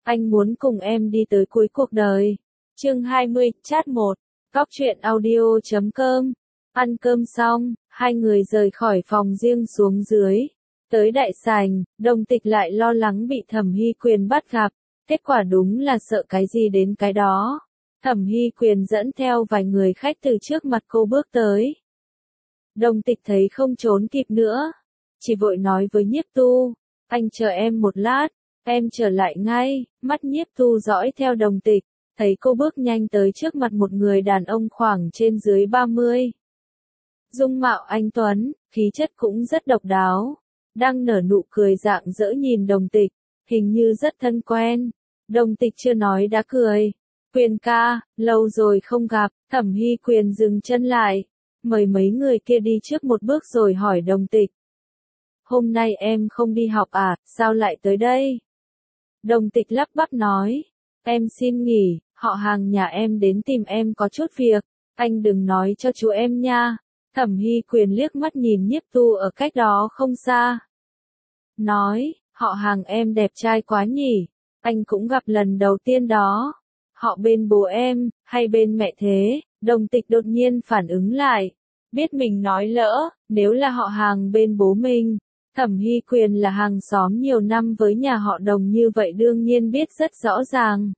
Anh muốn cùng em đi tới cuối cuộc đời. Chương 20, chat 1. Cóc truyện audio.com. Ăn cơm xong, hai người rời khỏi phòng riêng xuống dưới. Tới đại sảnh, Đồng Tịch lại lo lắng bị Thẩm Hy Quyền bắt gặp. Kết quả đúng là sợ cái gì đến cái đó. Thẩm Hy Quyền dẫn theo vài người khách từ trước mặt cô bước tới. Đồng Tịch thấy không trốn kịp nữa. Chỉ vội nói với Nhiếp Tu, anh chờ em một lát, em trở lại ngay. Mắt Nhiếp Tu dõi theo Đồng Tịch, thấy cô bước nhanh tới trước mặt một người đàn ông khoảng trên dưới 30. Dung mạo anh tuấn, khí chất cũng rất độc đáo, đang nở nụ cười rạng rỡ nhìn Đồng Tịch, hình như rất thân quen. Đồng Tịch chưa nói đã cười. Quyền ca, lâu rồi không gặp. Thẩm Hy Quyền dừng chân lại, mời mấy người kia đi trước một bước rồi hỏi Đồng Tịch. Hôm nay em không đi học à, sao lại tới đây? Đồng Tịch lắp bắp nói, em xin nghỉ, họ hàng nhà em đến tìm em có chút việc, anh đừng nói cho chú em nha. Thẩm Hy Quyền liếc mắt nhìn Nhiếp Tu ở cách đó không xa. Nói, họ hàng em đẹp trai quá nhỉ, anh cũng gặp lần đầu tiên đó. Họ bên bố em, hay bên mẹ thế? Đồng Tịch đột nhiên phản ứng lại, biết mình nói lỡ, nếu là họ hàng bên bố mình. Thẩm Hy Quyền là hàng xóm nhiều năm với nhà họ Đồng như vậy đương nhiên biết rất rõ ràng.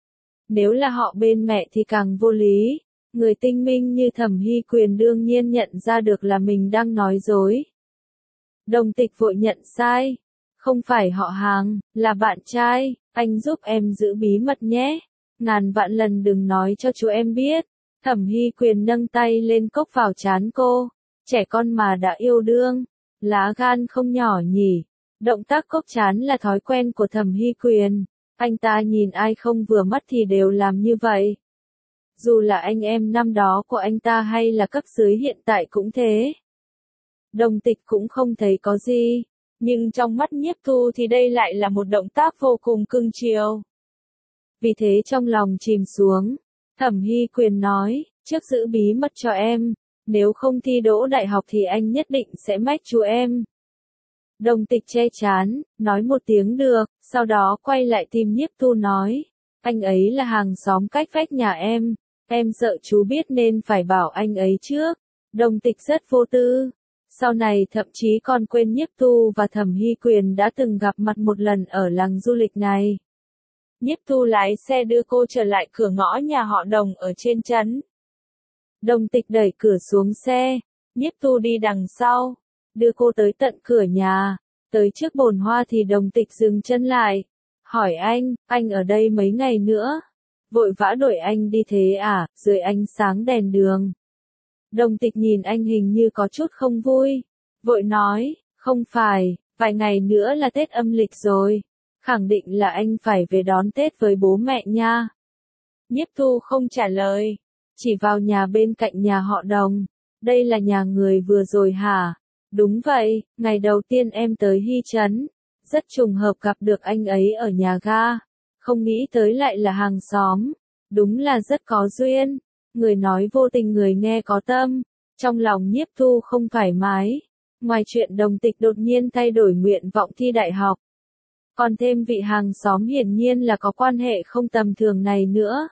Nếu là họ bên mẹ thì càng vô lý. Người tinh minh như Thẩm Hy Quyền đương nhiên nhận ra được là mình đang nói dối. Đồng Tịch vội nhận sai. Không phải họ hàng, là bạn trai, anh giúp em giữ bí mật nhé. Ngàn vạn lần đừng nói cho chú em biết. Thẩm Hy Quyền nâng tay lên cốc vào trán cô. Trẻ con mà đã yêu đương. Lá gan không nhỏ nhỉ. Động tác cốc trán là thói quen của Thẩm Hy Quyền. Anh ta nhìn ai không vừa mắt thì đều làm như vậy. Dù là anh em năm đó của anh ta hay là cấp dưới hiện tại cũng thế. Đồng Tịch cũng không thấy có gì. Nhưng trong mắt Nhiếp Tu thì đây lại là một động tác vô cùng cưng chiều. Vì thế trong lòng chìm xuống. Thẩm Hy Quyền nói, trước giữ bí mật cho em. Nếu không thi đỗ đại học thì anh nhất định sẽ mách chú em. Đồng Tịch che chán, nói một tiếng được, sau đó quay lại tìm Nhiếp Tu nói. Anh ấy là hàng xóm cách vách nhà em sợ chú biết nên phải bảo anh ấy trước. Đồng Tịch rất vô tư. Sau này thậm chí còn quên Nhiếp Tu và Thẩm Hy Quyền đã từng gặp mặt một lần ở làng du lịch này. Nhiếp Tu lái xe đưa cô trở lại cửa ngõ nhà họ Đồng ở trên trấn. Đồng Tịch đẩy cửa xuống xe, Nhiếp Tu đi đằng sau, đưa cô tới tận cửa nhà. Tới trước bồn hoa thì Đồng Tịch dừng chân lại, hỏi anh ở đây mấy ngày nữa? Vội vã đuổi anh đi thế à, dưới ánh sáng đèn đường. Đồng Tịch nhìn anh hình như có chút không vui, vội nói, không phải, vài ngày nữa là Tết âm lịch rồi, khẳng định là anh phải về đón Tết với bố mẹ nha. Nhiếp Tu không trả lời, chỉ vào nhà bên cạnh nhà họ Đồng. Đây là nhà người vừa rồi hả? Đúng vậy, ngày đầu tiên em tới Hy Trấn, rất trùng hợp gặp được anh ấy ở nhà ga. Không nghĩ tới lại là hàng xóm, đúng là rất có duyên. Người nói vô tình người nghe có tâm. Trong lòng Nhiếp Tu không thoải mái. Ngoài chuyện Đồng Tịch đột nhiên thay đổi nguyện vọng thi đại học, còn thêm vị hàng xóm hiển nhiên là có quan hệ không tầm thường này nữa.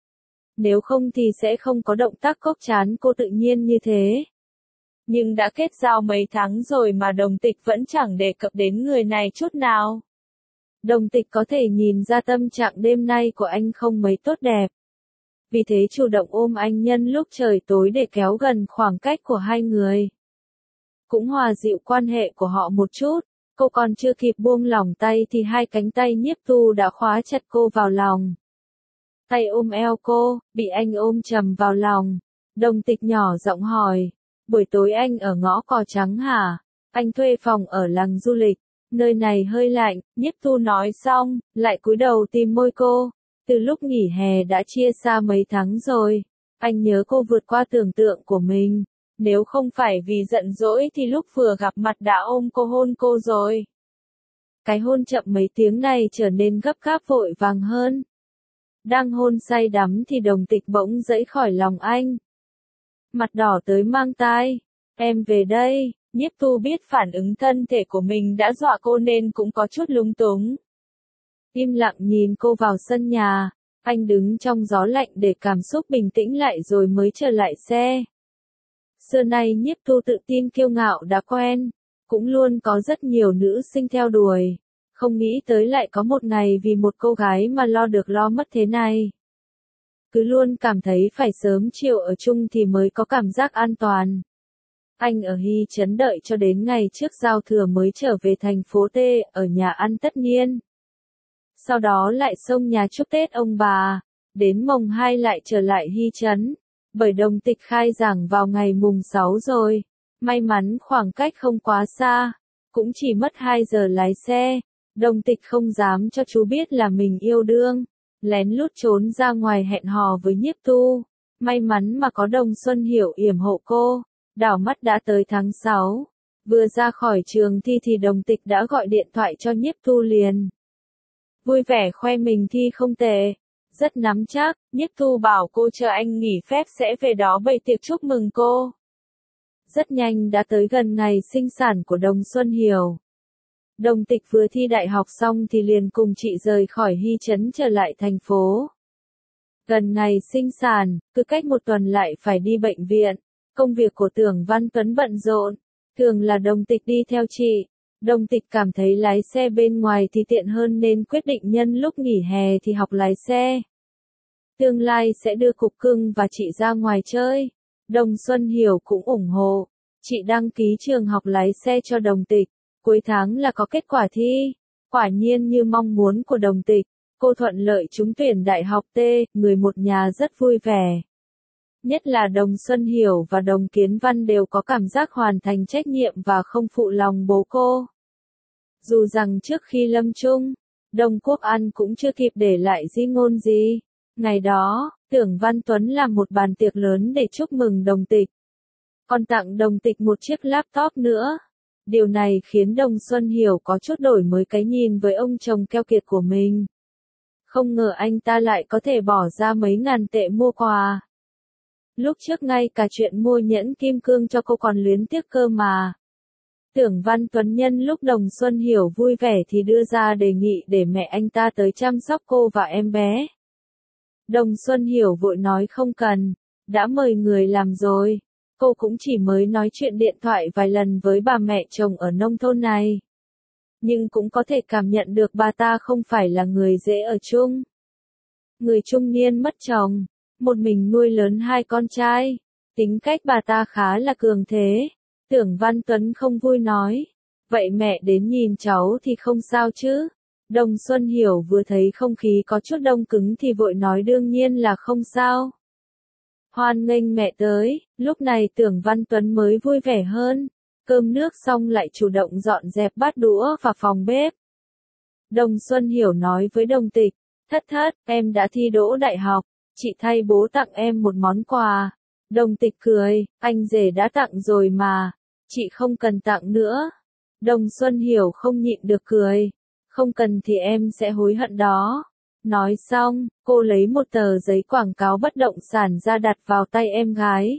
Nếu không thì sẽ không có động tác cốc trán cô tự nhiên như thế. Nhưng đã kết giao mấy tháng rồi mà Đồng Tịch vẫn chẳng đề cập đến người này chút nào. Đồng Tịch có thể nhìn ra tâm trạng đêm nay của anh không mấy tốt đẹp. Vì thế chủ động ôm anh nhân lúc trời tối để kéo gần khoảng cách của hai người. Cũng hòa dịu quan hệ của họ một chút. Cô còn chưa kịp buông lỏng tay thì hai cánh tay Nhiếp Tu đã khóa chặt cô vào lòng. Tay ôm eo cô, bị anh ôm chầm vào lòng. Đồng Tịch nhỏ giọng hỏi, buổi tối anh ở ngõ Cò Trắng hả? Anh thuê phòng ở làng du lịch, nơi này hơi lạnh. Nhiếp Tu nói xong, lại cúi đầu tìm môi cô. Từ lúc nghỉ hè đã chia xa mấy tháng rồi, anh nhớ cô vượt qua tưởng tượng của mình. Nếu không phải vì giận dỗi thì lúc vừa gặp mặt đã ôm cô hôn cô rồi. Cái hôn chậm mấy tiếng này trở nên gấp gáp vội vàng hơn. Đang hôn say đắm thì Đồng Tịch bỗng giãy khỏi lòng anh. Mặt đỏ tới mang tai. Em về đây. Nhiếp Tu biết phản ứng thân thể của mình đã dọa cô nên cũng có chút lúng túng. im lặng nhìn cô vào sân nhà. Anh đứng trong gió lạnh để cảm xúc bình tĩnh lại rồi mới trở lại xe. Xưa nay Nhiếp Thu tự tin kiêu ngạo đã quen, cũng luôn có rất nhiều nữ sinh theo đuổi. Không nghĩ tới lại có một ngày vì một cô gái mà lo được lo mất thế này. Cứ luôn cảm thấy phải sớm chiều ở chung thì mới có cảm giác an toàn. Anh ở Hy Trấn đợi cho đến ngày trước giao thừa mới trở về thành phố T, ở nhà ăn tất niên. Sau đó lại xông nhà chúc Tết ông bà, đến mồng 2 lại trở lại Hy Trấn, bởi Đồng Tịch khai giảng vào ngày mùng 6 rồi. May mắn khoảng cách không quá xa, cũng chỉ mất 2 giờ lái xe. Đồng Tịch không dám cho chú biết là mình yêu đương, lén lút trốn ra ngoài hẹn hò với Nhiếp Thu. May mắn mà có Đồng Xuân Hiểu yểm hộ cô. Đảo mắt đã tới tháng 6, vừa ra khỏi trường thi thì Đồng Tịch đã gọi điện thoại cho Nhiếp Thu liền. Vui vẻ khoe mình thi không tệ, rất nắm chắc. Nhiếp Thu bảo cô chờ anh nghỉ phép sẽ về đó bày tiệc chúc mừng cô. Rất nhanh đã tới gần ngày sinh sản của Đồng Xuân Hiểu. Đồng Tịch vừa thi đại học xong thì liền cùng chị rời khỏi Hy Trấn trở lại thành phố. Gần ngày sinh sản, cứ cách một tuần lại phải đi bệnh viện. Công việc của Tưởng Văn Tuấn bận rộn, thường là Đồng Tịch đi theo chị. Đồng Tịch cảm thấy lái xe bên ngoài thì tiện hơn nên quyết định nhân lúc nghỉ hè thì học lái xe. Tương lai sẽ đưa Cục Cưng và chị ra ngoài chơi. Đồng Xuân Hiểu cũng ủng hộ. Chị đăng ký trường học lái xe cho Đồng Tịch. Cuối tháng là có kết quả thi. Quả nhiên như mong muốn của Đồng Tịch, cô thuận lợi trúng tuyển Đại học T, người một nhà rất vui vẻ. Nhất là Đồng Xuân Hiểu và Đồng Kiến Văn đều có cảm giác hoàn thành trách nhiệm và không phụ lòng bố cô. Dù rằng trước khi lâm chung, Đồng Quốc An cũng chưa kịp để lại di ngôn gì. Ngày đó, Tưởng Văn Tuấn làm một bàn tiệc lớn để chúc mừng Đồng Tịch. Còn tặng Đồng Tịch một chiếc laptop nữa. Điều này khiến Đồng Xuân Hiểu có chút đổi mới cái nhìn với ông chồng keo kiệt của mình. Không ngờ anh ta lại có thể bỏ ra mấy ngàn tệ mua quà. Lúc trước ngay cả chuyện mua nhẫn kim cương cho cô còn luyến tiếc cơ mà. Tưởng Văn Tuấn nhân lúc Đồng Xuân Hiểu vui vẻ thì đưa ra đề nghị để mẹ anh ta tới chăm sóc cô và em bé. Đồng Xuân Hiểu vội nói không cần, đã mời người làm rồi. Cô cũng chỉ mới nói chuyện điện thoại vài lần với bà mẹ chồng ở nông thôn này. Nhưng cũng có thể cảm nhận được bà ta không phải là người dễ ở chung. Người trung niên mất chồng, một mình nuôi lớn hai con trai. Tính cách bà ta khá là cường thế. Tưởng Văn Tuấn không vui nói. Vậy mẹ đến nhìn cháu thì không sao chứ. Đồng Xuân Hiểu vừa thấy không khí có chút đông cứng thì vội nói đương nhiên là không sao. Hoan nghênh mẹ tới, lúc này Tưởng Văn Tuấn mới vui vẻ hơn. Cơm nước xong lại chủ động dọn dẹp bát đũa và phòng bếp. Đồng Xuân Hiểu nói với Đồng Tịch, thất, em đã thi đỗ đại học, chị thay bố tặng em một món quà. Đồng Tịch cười, anh rể đã tặng rồi mà, chị không cần tặng nữa. Đồng Xuân Hiểu không nhịn được cười, không cần thì em sẽ hối hận đó. Nói xong, cô lấy một tờ giấy quảng cáo bất động sản ra đặt vào tay em gái.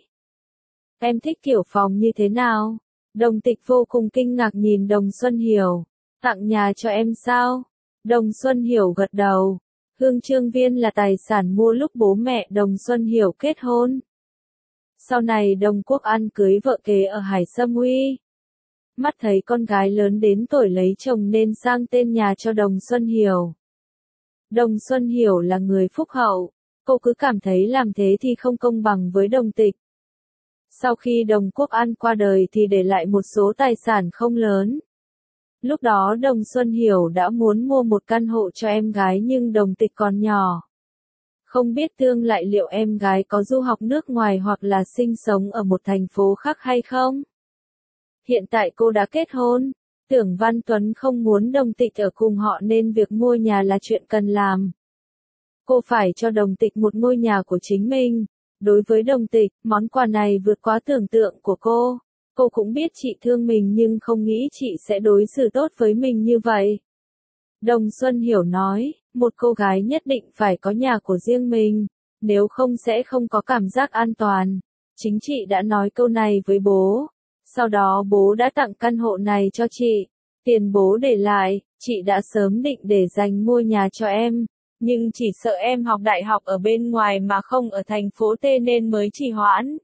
Em thích kiểu phòng như thế nào? Đồng Tịch vô cùng kinh ngạc nhìn Đồng Xuân Hiểu. Tặng nhà cho em sao? Đồng Xuân Hiểu gật đầu. Hương Trương Viên là tài sản mua lúc bố mẹ Đồng Xuân Hiểu kết hôn. Sau này Đồng Quốc An cưới vợ kế ở Hải Sâm Uy. Mắt thấy con gái lớn đến tuổi lấy chồng nên sang tên nhà cho Đồng Xuân Hiểu. Đồng Xuân Hiểu là người phúc hậu, cô cứ cảm thấy làm thế thì không công bằng với Đồng Tịch. Sau khi Đồng Quốc An qua đời thì để lại một số tài sản không lớn. Lúc đó Đồng Xuân Hiểu đã muốn mua một căn hộ cho em gái nhưng Đồng Tịch còn nhỏ. Không biết tương lai liệu em gái có du học nước ngoài hoặc là sinh sống ở một thành phố khác hay không? Hiện tại cô đã kết hôn. Tưởng Văn Tuấn không muốn Đồng Tịch ở cùng họ nên việc mua nhà là chuyện cần làm. Cô phải cho Đồng Tịch một ngôi nhà của chính mình. Đối với Đồng Tịch, món quà này vượt quá tưởng tượng của cô. Cô cũng biết chị thương mình nhưng không nghĩ chị sẽ đối xử tốt với mình như vậy. Đồng Xuân Hiểu nói, một cô gái nhất định phải có nhà của riêng mình, nếu không sẽ không có cảm giác an toàn. Chính chị đã nói câu này với bố. Sau đó bố đã tặng căn hộ này cho chị. Tiền bố để lại, chị đã sớm định để dành mua nhà cho em, nhưng chỉ sợ em học đại học ở bên ngoài mà không ở thành phố T nên mới trì hoãn.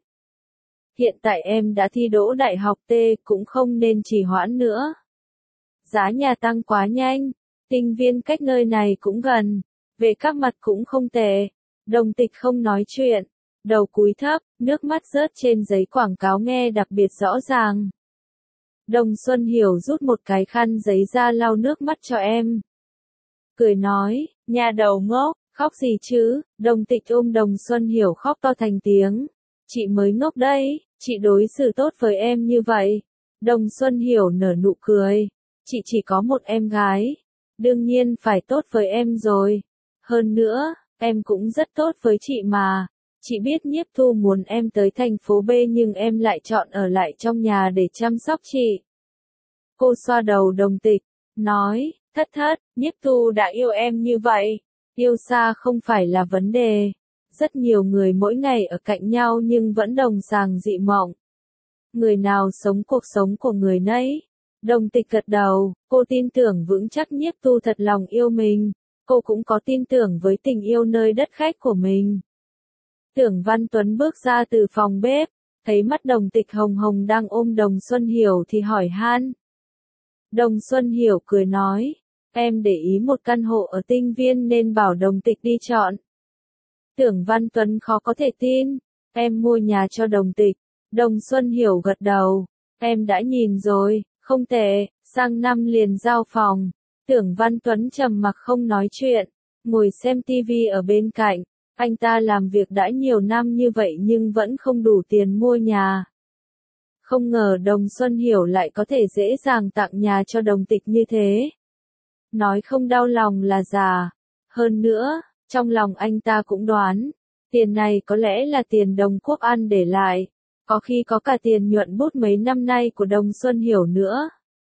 Hiện tại em đã thi đỗ đại học T cũng không nên trì hoãn nữa. Giá nhà tăng quá nhanh, Tinh Viên cách nơi này cũng gần, về các mặt cũng không tệ. Đồng Tịch không nói chuyện, đầu cúi thấp, nước mắt rớt trên giấy quảng cáo nghe đặc biệt rõ ràng. Đồng Xuân Hiểu rút một cái khăn giấy ra lau nước mắt cho em. Cười nói, nhà đầu ngốc, khóc gì chứ? Đồng Tịch ôm Đồng Xuân Hiểu khóc to thành tiếng. Chị mới ngốc đấy, chị đối xử tốt với em như vậy. Đồng Xuân Hiểu nở nụ cười. Chị chỉ có một em gái. Đương nhiên phải tốt với em rồi. Hơn nữa, em cũng rất tốt với chị mà. Chị biết Nhiếp Thu muốn em tới thành phố B nhưng em lại chọn ở lại trong nhà để chăm sóc chị. Cô xoa đầu Đồng Tịch, nói, thất, Nhiếp Thu đã yêu em như vậy. Yêu xa không phải là vấn đề. Rất nhiều người mỗi ngày ở cạnh nhau nhưng vẫn đồng sàng dị mộng. Người nào sống cuộc sống của người nấy. Đồng Tịch gật đầu, cô tin tưởng vững chắc Nhiếp Thu thật lòng yêu mình. Cô cũng có tin tưởng với tình yêu nơi đất khách của mình. Tưởng Văn Tuấn bước ra từ phòng bếp, thấy mắt Đồng Tịch hồng hồng đang ôm Đồng Xuân Hiểu thì hỏi han. Đồng Xuân Hiểu cười nói, em để ý một căn hộ ở Tinh Viên nên bảo Đồng Tịch đi chọn. Tưởng Văn Tuấn khó có thể tin, em mua nhà cho Đồng Tịch. Đồng Xuân Hiểu gật đầu, em đã nhìn rồi, không tệ, sang năm liền giao phòng. Tưởng Văn Tuấn trầm mặc không nói chuyện, ngồi xem tivi ở bên cạnh. Anh ta làm việc đã nhiều năm như vậy nhưng vẫn không đủ tiền mua nhà. Không ngờ Đồng Xuân Hiểu lại có thể dễ dàng tặng nhà cho Đồng Tịch như thế. Nói không đau lòng là già. Hơn nữa, trong lòng anh ta cũng đoán, tiền này có lẽ là tiền Đồng Quốc An để lại, có khi có cả tiền nhuận bút mấy năm nay của Đồng Xuân Hiểu nữa.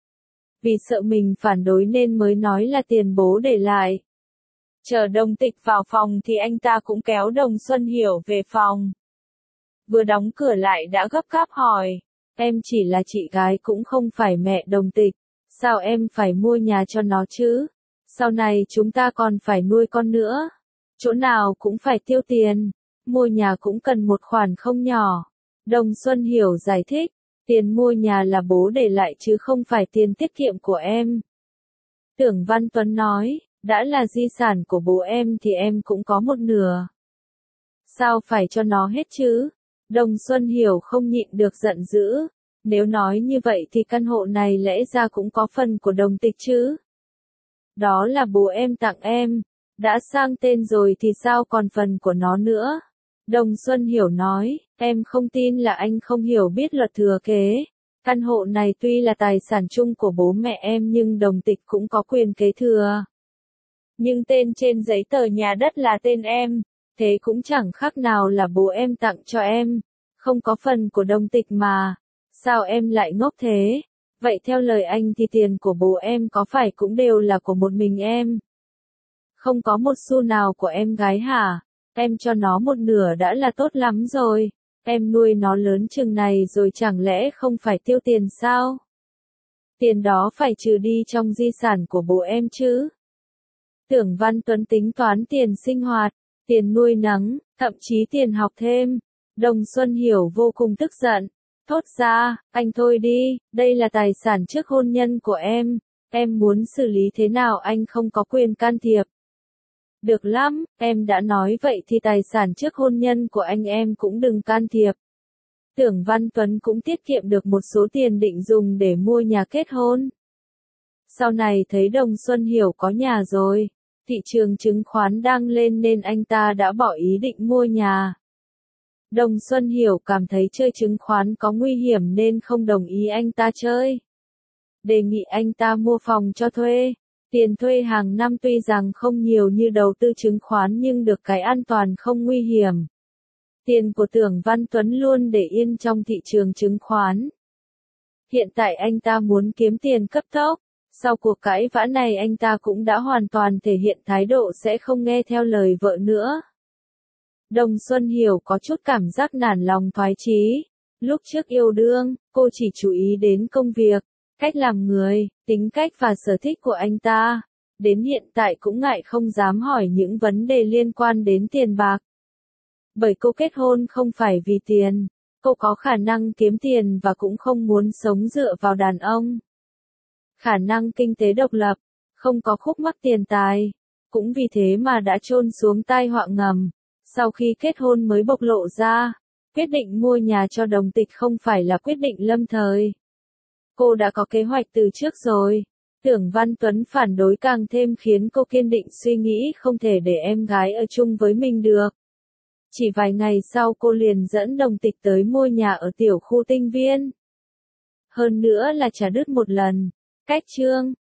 Vì sợ mình phản đối nên mới nói là tiền bố để lại. Chờ Đồng Tịch vào phòng thì anh ta cũng kéo Đồng Xuân Hiểu về phòng. Vừa đóng cửa lại đã gấp gáp hỏi, em chỉ là chị gái cũng không phải mẹ Đồng Tịch, sao em phải mua nhà cho nó chứ? Sau này chúng ta còn phải nuôi con nữa. Chỗ nào cũng phải tiêu tiền, mua nhà cũng cần một khoản không nhỏ. Đồng Xuân Hiểu giải thích, tiền mua nhà là bố để lại chứ không phải tiền tiết kiệm của em. Tưởng Văn Tuấn nói, đã là di sản của bố em thì em cũng có một nửa. Sao phải cho nó hết chứ? Đồng Xuân Hiểu không nhịn được giận dữ. Nếu nói như vậy thì căn hộ này lẽ ra cũng có phần của Đồng Tịch chứ. Đó là bố em tặng em. Đã sang tên rồi thì sao còn phần của nó nữa? Đồng Xuân Hiểu nói, em không tin là anh không hiểu biết luật thừa kế. Căn hộ này tuy là tài sản chung của bố mẹ em nhưng Đồng Tịch cũng có quyền kế thừa. Nhưng tên trên giấy tờ nhà đất là tên em, thế cũng chẳng khác nào là bố em tặng cho em. Không có phần của Đồng Tịch mà. Sao em lại ngốc thế? Vậy theo lời anh thì tiền của bố em có phải cũng đều là của một mình em? Không có một xu nào của em gái hả? Em cho nó một nửa đã là tốt lắm rồi. Em nuôi nó lớn chừng này rồi chẳng lẽ không phải tiêu tiền sao? Tiền đó phải trừ đi trong di sản của bố em chứ. Tưởng Văn Tuấn tính toán tiền sinh hoạt, tiền nuôi nấng, thậm chí tiền học thêm. Đồng Xuân Hiểu vô cùng tức giận. Thốt ra, anh thôi đi, đây là tài sản trước hôn nhân của em muốn xử lý thế nào anh không có quyền can thiệp. Được lắm, em đã nói vậy thì tài sản trước hôn nhân của anh em cũng đừng can thiệp. Tưởng Văn Tuấn cũng tiết kiệm được một số tiền định dùng để mua nhà kết hôn. Sau này thấy Đồng Xuân Hiểu có nhà rồi, thị trường chứng khoán đang lên nên anh ta đã bỏ ý định mua nhà. Đồng Xuân Hiểu cảm thấy chơi chứng khoán có nguy hiểm nên không đồng ý anh ta chơi. Đề nghị anh ta mua phòng cho thuê. Tiền thuê hàng năm tuy rằng không nhiều như đầu tư chứng khoán nhưng được cái an toàn không nguy hiểm. Tiền của Tưởng Văn Tuấn luôn để yên trong thị trường chứng khoán. Hiện tại anh ta muốn kiếm tiền cấp tốc. Sau cuộc cãi vã này anh ta cũng đã hoàn toàn thể hiện thái độ sẽ không nghe theo lời vợ nữa. Đồng Xuân Hiểu có chút cảm giác nản lòng thoái chí. Lúc trước yêu đương, cô chỉ chú ý đến công việc. cách làm người, tính cách và sở thích của anh ta. Đến hiện tại cũng ngại không dám hỏi những vấn đề liên quan đến tiền bạc. Bởi cô kết hôn không phải vì tiền, cô có khả năng kiếm tiền và cũng không muốn sống dựa vào đàn ông. Khả năng kinh tế độc lập, không có khúc mắc tiền tài, cũng vì thế mà đã chôn xuống tai họa ngầm. Sau khi kết hôn mới bộc lộ ra, quyết định mua nhà cho Đồng Tịch không phải là quyết định lâm thời. Cô đã có kế hoạch từ trước rồi. Tưởng Văn Tuấn phản đối càng thêm khiến cô kiên định suy nghĩ không thể để em gái ở chung với mình được. Chỉ vài ngày sau cô liền dẫn Đồng Tịch tới mua nhà ở tiểu khu Tinh Viên. Hơn nữa là trả đứt một lần. Cách chương